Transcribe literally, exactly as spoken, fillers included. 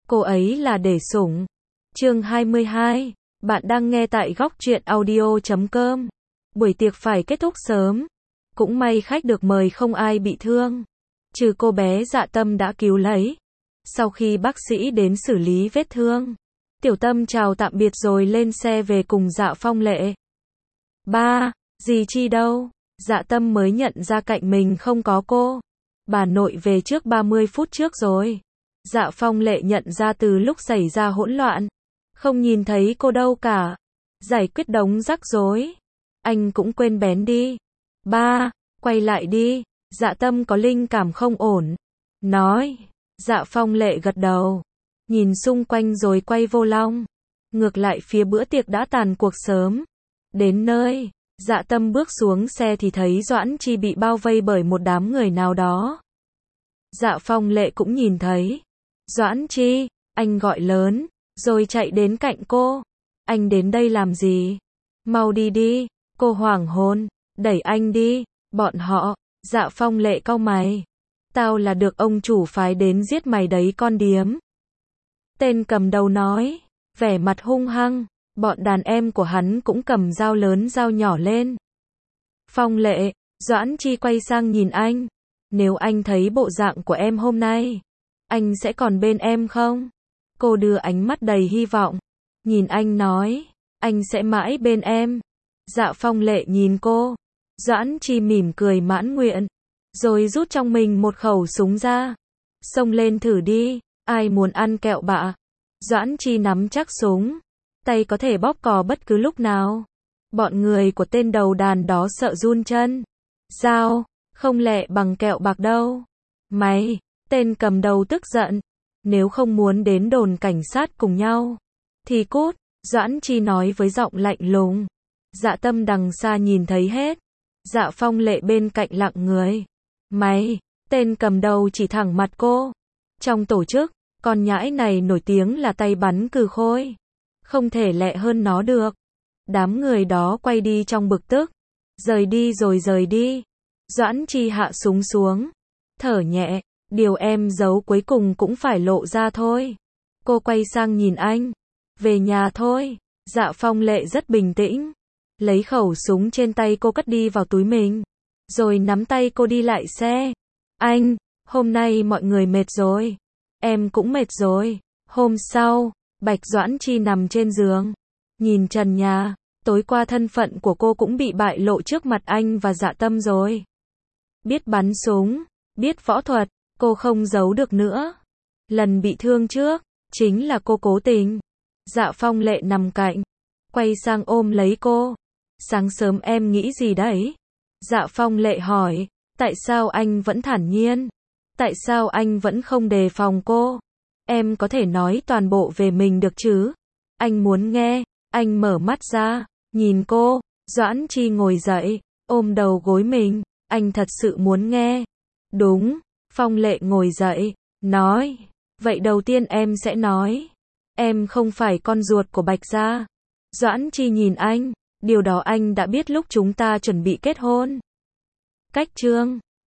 cô ấy là để sủng. Chương hai mươi hai, bạn đang nghe tại góc truyện audio chấm com. Buổi tiệc phải kết thúc sớm. Cũng may khách được mời không ai bị thương. Trừ cô bé Dạ Tâm đã cứu lấy. Sau khi bác sĩ đến xử lý vết thương, Tiểu Tâm chào tạm biệt rồi lên xe về cùng Dạ Phong Lệ. Ba, dì Chi đâu? Dạ Tâm mới nhận ra cạnh mình không có cô. Bà nội về trước ba mươi phút trước rồi. Dạ Phong Lệ nhận ra từ lúc xảy ra hỗn loạn. Không nhìn thấy cô đâu cả. Giải quyết đống rắc rối. Anh cũng quên bén đi. Ba, quay lại đi. Dạ Tâm có linh cảm không ổn. Nói. Dạ Phong Lệ gật đầu. Nhìn xung quanh rồi quay vô lăng. Ngược lại phía bữa tiệc đã tàn cuộc sớm. Đến nơi, Dạ Tâm bước xuống xe thì thấy Doãn Chi bị bao vây bởi một đám người nào đó. Dạ Phong Lệ cũng nhìn thấy. Doãn Chi, anh gọi lớn, rồi chạy đến cạnh cô. Anh đến đây làm gì? Mau đi đi, cô hoảng hồn, đẩy anh đi, bọn họ. Dạ Phong Lệ cau mày. Tao là được ông chủ phái đến giết mày đấy con điếm. Tên cầm đầu nói, vẻ mặt hung hăng. Bọn đàn em của hắn cũng cầm dao lớn dao nhỏ lên. Phong Lệ, Doãn Chi quay sang nhìn anh. Nếu anh thấy bộ dạng của em hôm nay, anh sẽ còn bên em không? Cô đưa ánh mắt đầy hy vọng. Nhìn anh nói, anh sẽ mãi bên em. Dạ Phong Lệ nhìn cô. Doãn Chi mỉm cười mãn nguyện. Rồi rút trong mình một khẩu súng ra. Xông lên thử đi, ai muốn ăn kẹo bạ? Doãn Chi nắm chắc súng. Tay có thể bóp cò bất cứ lúc nào. Bọn người của tên đầu đàn đó sợ run chân. Dao, không lẹ bằng kẹo bạc đâu. Mày, tên cầm đầu tức giận. Nếu không muốn đến đồn cảnh sát cùng nhau, thì cút, Doãn Chi nói với giọng lạnh lùng. Dạ Tâm đằng xa nhìn thấy hết. Dạ Phong Lệ bên cạnh lặng người. Mày, tên cầm đầu chỉ thẳng mặt cô. Trong tổ chức, con nhãi này nổi tiếng là tay bắn cừ khôi. Không thể lẹ hơn nó được. Đám người đó quay đi trong bực tức. Rời đi rồi rời đi. Doãn Chi hạ súng xuống. Thở nhẹ. Điều em giấu cuối cùng cũng phải lộ ra thôi. Cô quay sang nhìn anh. Về nhà thôi. Dạ Phong Lệ rất bình tĩnh. Lấy khẩu súng trên tay cô cất đi vào túi mình. Rồi nắm tay cô đi lại xe. Anh, hôm nay mọi người mệt rồi. Em cũng mệt rồi. Hôm sau, Bạch Doãn Chi nằm trên giường. Nhìn trần nhà. Tối qua thân phận của cô cũng bị bại lộ trước mặt anh và Dạ Tâm rồi. Biết bắn súng, biết võ thuật, cô không giấu được nữa. Lần bị thương trước, chính là cô cố tình. Dạ Phong Lệ nằm cạnh. Quay sang ôm lấy cô. Sáng sớm em nghĩ gì đấy? Dạ Phong Lệ hỏi. Tại sao anh vẫn thản nhiên? Tại sao anh vẫn không đề phòng cô? Em có thể nói toàn bộ về mình được chứ? Anh muốn nghe. Anh mở mắt ra, nhìn cô. Doãn Chi ngồi dậy, ôm đầu gối mình. Anh thật sự muốn nghe. Đúng. Phong Lệ ngồi dậy, nói. Vậy đầu tiên em sẽ nói. Em không phải con ruột của Bạch gia. Doãn Chi nhìn anh. Điều đó anh đã biết lúc chúng ta chuẩn bị kết hôn. Cách chương